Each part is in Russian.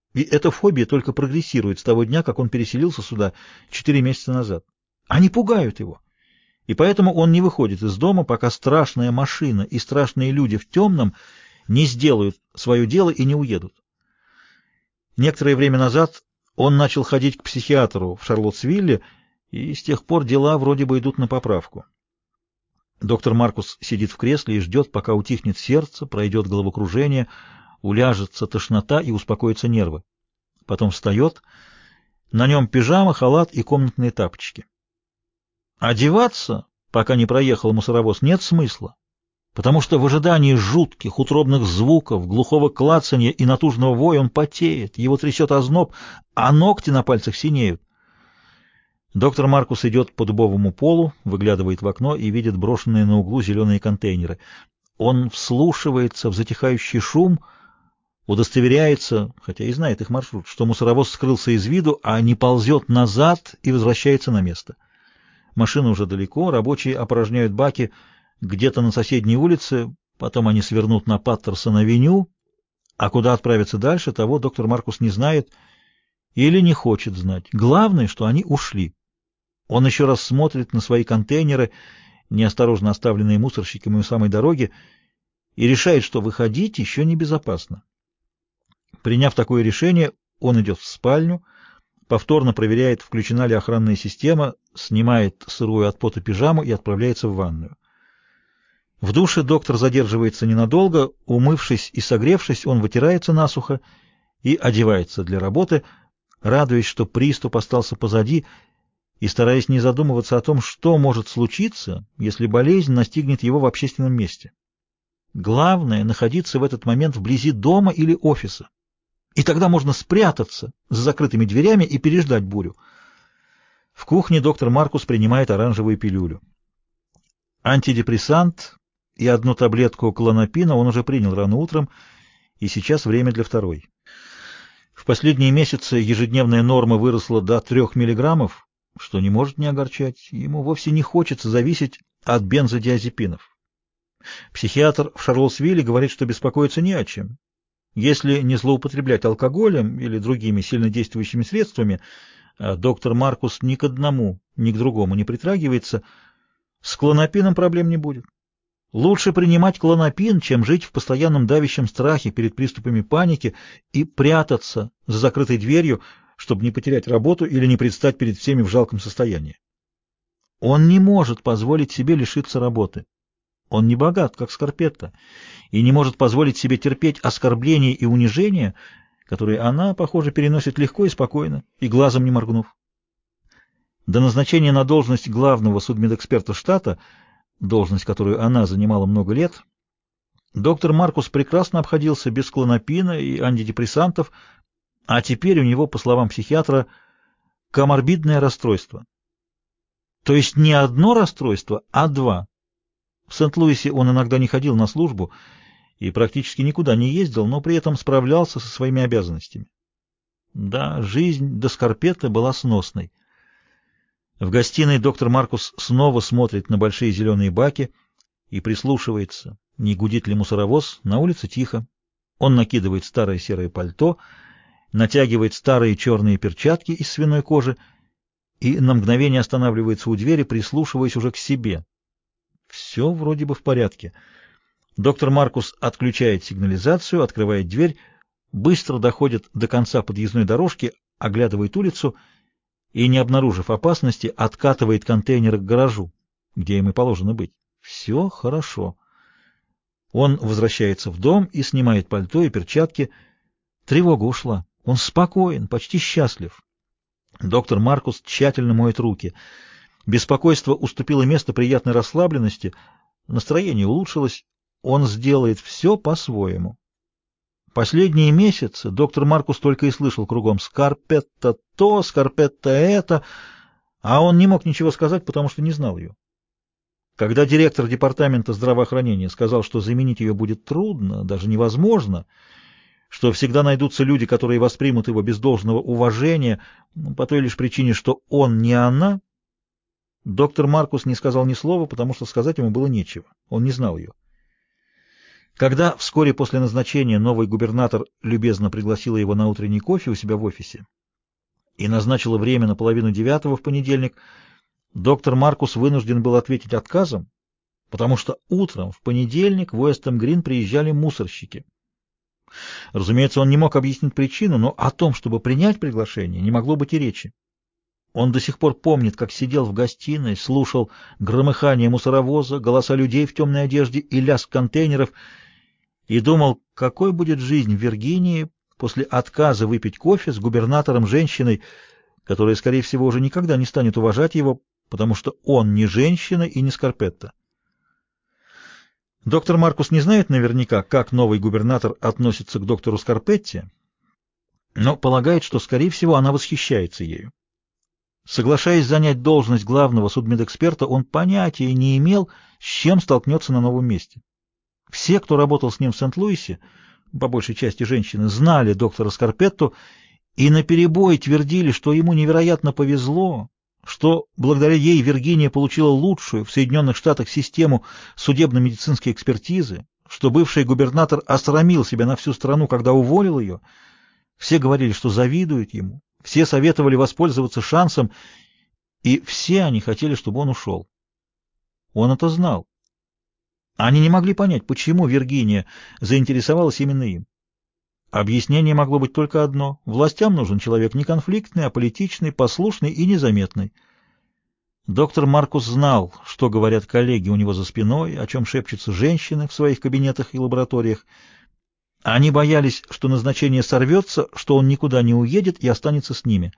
И эта фобия только прогрессирует с того дня, как он переселился сюда 4 месяца назад. Они пугают его. И поэтому он не выходит из дома, пока страшная машина и страшные люди в темном не сделают свое дело и не уедут. Некоторое время назад он начал ходить к психиатру в Шарлоттсвилле, и с тех пор дела вроде бы идут на поправку. Доктор Маркус сидит в кресле и ждет, пока утихнет сердце, пройдет головокружение, уляжется тошнота и успокоятся нервы. Потом встает, на нем пижама, халат и комнатные тапочки. Одеваться, пока не проехал мусоровоз, нет смысла, потому что в ожидании жутких утробных звуков, глухого клацанья и натужного воя он потеет, его трясет озноб, а ногти на пальцах синеют. Доктор Маркус идет по дубовому полу, выглядывает в окно и видит брошенные на углу зеленые контейнеры. Он вслушивается в затихающий шум, удостоверяется, хотя и знает их маршрут, что мусоровоз скрылся из виду, а не ползет назад и возвращается на место. Машина уже далеко, рабочие опорожняют баки где-то на соседней улице, потом они свернут на Паттерсон-авеню, а куда отправиться дальше, того доктор Маркус не знает или не хочет знать. Главное, что они ушли. Он еще раз смотрит на свои контейнеры, неосторожно оставленные мусорщиками у самой дороги, и решает, что выходить еще небезопасно. Приняв такое решение, он идет в спальню, повторно проверяет, включена ли охранная система, снимает сырую от пота пижаму и отправляется в ванную. В душе доктор задерживается ненадолго, умывшись и согревшись, он вытирается насухо и одевается для работы, радуясь, что приступ остался позади, и стараясь не задумываться о том, что может случиться, если болезнь настигнет его в общественном месте. Главное — находиться в этот момент вблизи дома или офиса. И тогда можно спрятаться за закрытыми дверями и переждать бурю. В кухне доктор Маркус принимает оранжевую пилюлю. Антидепрессант и одну таблетку клонопина он уже принял рано утром, и сейчас время для второй. В последние месяцы ежедневная норма выросла до 3 миллиграммов, что не может не огорчать. Ему вовсе не хочется зависеть от бензодиазепинов. Психиатр в Шарлоттсвилле говорит, что беспокоиться не о чем. Если не злоупотреблять алкоголем или другими сильнодействующими средствами, а доктор Маркус ни к одному, ни к другому не притрагивается, с клонопином проблем не будет. Лучше принимать клонопин, чем жить в постоянном давящем страхе перед приступами паники и прятаться за закрытой дверью, чтобы не потерять работу или не предстать перед всеми в жалком состоянии. Он не может позволить себе лишиться работы. Он не богат, как Скарпетта, и не может позволить себе терпеть оскорбления и унижения, которые она, похоже, переносит легко и спокойно, и глазом не моргнув. До назначения на должность главного судмедэксперта штата, должность, которую она занимала много лет, доктор Маркус прекрасно обходился без клонопина и антидепрессантов, а теперь у него, по словам психиатра, коморбидное расстройство. То есть не одно расстройство, а два. В Сент-Луисе он иногда не ходил на службу и практически никуда не ездил, но при этом справлялся со своими обязанностями. Да, жизнь до Скарпетты была сносной. В гостиной доктор Маркус снова смотрит на большие зеленые баки и прислушивается, не гудит ли мусоровоз. На улице тихо. Он накидывает старое серое пальто, натягивает старые черные перчатки из свиной кожи и на мгновение останавливается у двери, прислушиваясь уже к себе. Все вроде бы в порядке. Доктор Маркус отключает сигнализацию, открывает дверь, быстро доходит до конца подъездной дорожки, оглядывает улицу и, не обнаружив опасности, откатывает контейнеры к гаражу, где им и положено быть. Все хорошо. Он возвращается в дом и снимает пальто и перчатки. Тревога ушла. Он спокоен, почти счастлив. Доктор Маркус тщательно моет руки. Беспокойство уступило место приятной расслабленности, настроение улучшилось, он сделает все по-своему. Последние месяцы доктор Маркус только и слышал кругом «Скарпетта то, Скарпетта это», а он не мог ничего сказать, потому что не знал ее. Когда директор департамента здравоохранения сказал, что заменить ее будет трудно, даже невозможно, что всегда найдутся люди, которые воспримут его без должного уважения, по той лишь причине, что он не она, доктор Маркус не сказал ни слова, потому что сказать ему было нечего. Он не знал ее. Когда вскоре после назначения новый губернатор любезно пригласила его на утренний кофе у себя в офисе и назначила время на 8:30 в понедельник, доктор Маркус вынужден был ответить отказом, потому что утром в понедельник в Уэстхэм-Грин приезжали мусорщики. Разумеется, он не мог объяснить причину, но о том, чтобы принять приглашение, не могло быть и речи. Он до сих пор помнит, как сидел в гостиной, слушал громыхание мусоровоза, голоса людей в темной одежде и лязг контейнеров, и думал, какой будет жизнь в Виргинии после отказа выпить кофе с губернатором-женщиной, которая, скорее всего, уже никогда не станет уважать его, потому что он не женщина и не Скарпетта. Доктор Маркус не знает наверняка, как новый губернатор относится к доктору Скарпетте, но полагает, что, скорее всего, она восхищается ею. Соглашаясь занять должность главного судмедэксперта, он понятия не имел, с чем столкнется на новом месте. Все, кто работал с ним в Сент-Луисе, по большей части женщины, знали доктора Скарпетту и наперебой твердили, что ему невероятно повезло, что благодаря ей Виргиния получила лучшую в Соединенных Штатах систему судебно-медицинской экспертизы, что бывший губернатор осрамил себя на всю страну, когда уволил ее. Все говорили, что завидуют ему, все советовали воспользоваться шансом, и все они хотели, чтобы он ушел. Он это знал. Они не могли понять, почему Виргиния заинтересовалась именно им. Объяснение могло быть только одно: властям нужен человек не конфликтный, а политичный, послушный и незаметный. Доктор Маркус знал, что говорят коллеги у него за спиной, о чем шепчутся женщины в своих кабинетах и лабораториях. Они боялись, что назначение сорвется, что он никуда не уедет и останется с ними.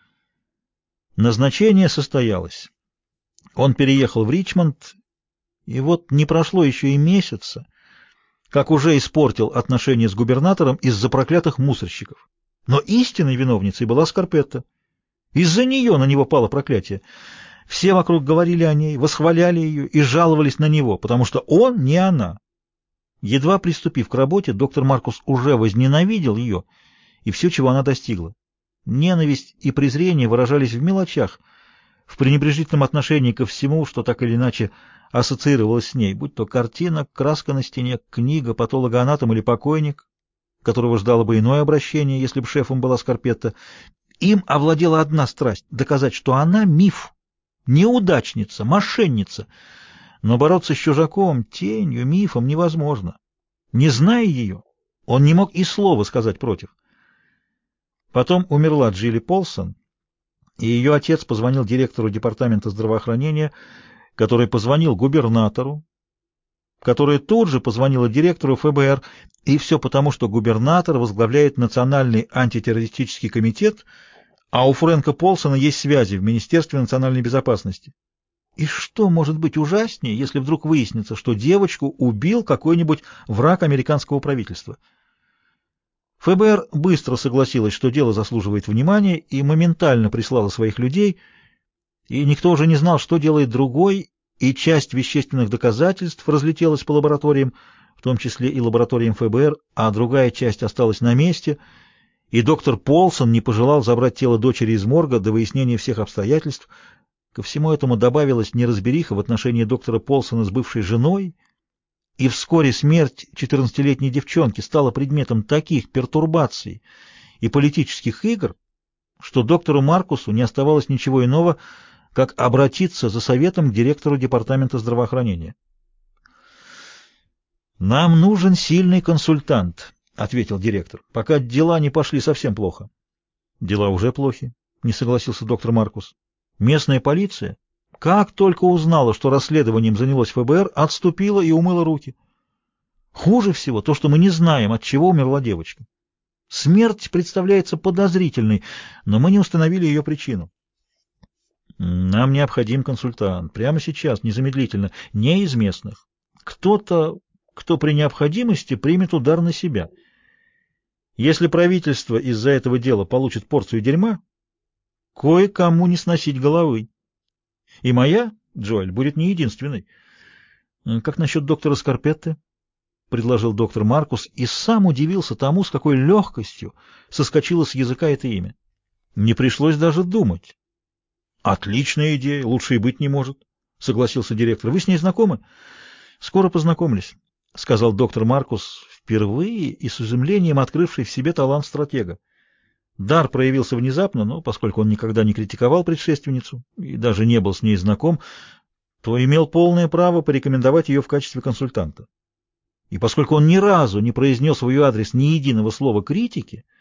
Назначение состоялось. Он переехал в Ричмонд, и вот не прошло еще и месяца, как уже испортил отношения с губернатором из-за проклятых мусорщиков. Но истинной виновницей была Скарпетта. Из-за нее на него пало проклятие. Все вокруг говорили о ней, восхваляли ее и жаловались на него, потому что он не она. Едва приступив к работе, доктор Маркус уже возненавидел ее и все, чего она достигла. Ненависть и презрение выражались в мелочах, в пренебрежительном отношении ко всему, что так или иначе ассоциировалось с ней, будь то картина, краска на стене, книга, патологоанатом или покойник, которого ждало бы иное обращение, если бы шефом была Скарпетта. Им овладела одна страсть — доказать, что она миф, неудачница, мошенница. Но бороться с чужаком, тенью, мифом невозможно. Не зная ее, он не мог и слова сказать против. Потом умерла Джилли Полсон, и ее отец позвонил директору департамента здравоохранения, который позвонил губернатору, которая тут же позвонила директору ФБР, и все потому, что губернатор возглавляет Национальный антитеррористический комитет, а у Фрэнка Полсона есть связи в Министерстве национальной безопасности. И что может быть ужаснее, если вдруг выяснится, что девочку убил какой-нибудь враг американского правительства? ФБР быстро согласилось, что дело заслуживает внимания, и моментально прислало своих людей, и никто уже не знал, что делает другой, и часть вещественных доказательств разлетелась по лабораториям, в том числе и лабораториям ФБР, а другая часть осталась на месте, и доктор Полсон не пожелал забрать тело дочери из морга до выяснения всех обстоятельств. Ко всему этому добавилась неразбериха в отношении доктора Полсона с бывшей женой, и вскоре смерть 14-летней девчонки стала предметом таких пертурбаций и политических игр, что доктору Маркусу не оставалось ничего иного, как обратиться за советом к директору департамента здравоохранения. «Нам нужен сильный консультант», — ответил директор, — «пока дела не пошли совсем плохо». «Дела уже плохи», — не согласился доктор Маркус. «Местная полиция, как только узнала, что расследованием занялось ФБР, отступила и умыла руки. Хуже всего то, что мы не знаем, от чего умерла девочка. Смерть представляется подозрительной, но мы не установили ее причину. Нам необходим консультант. Прямо сейчас, незамедлительно. Не из местных. Кто-то, кто при необходимости примет удар на себя. Если правительство из-за этого дела получит порцию дерьма, кое-кому не сносить головы. И моя, Джоэль, будет не единственной. Как насчет доктора Скарпетты? — предложил доктор Маркус и сам удивился тому, с какой легкостью соскочило с языка это имя. Не пришлось даже думать. «Отличная идея, лучше и быть не может», — согласился директор. «Вы с ней знакомы?» «Скоро познакомлюсь. — сказал доктор Маркус, впервые и с изумлением открывший в себе талант стратега. Дар проявился внезапно, но поскольку он никогда не критиковал предшественницу и даже не был с ней знаком, то имел полное право порекомендовать ее в качестве консультанта. И поскольку он ни разу не произнес в ее адрес ни единого слова критики,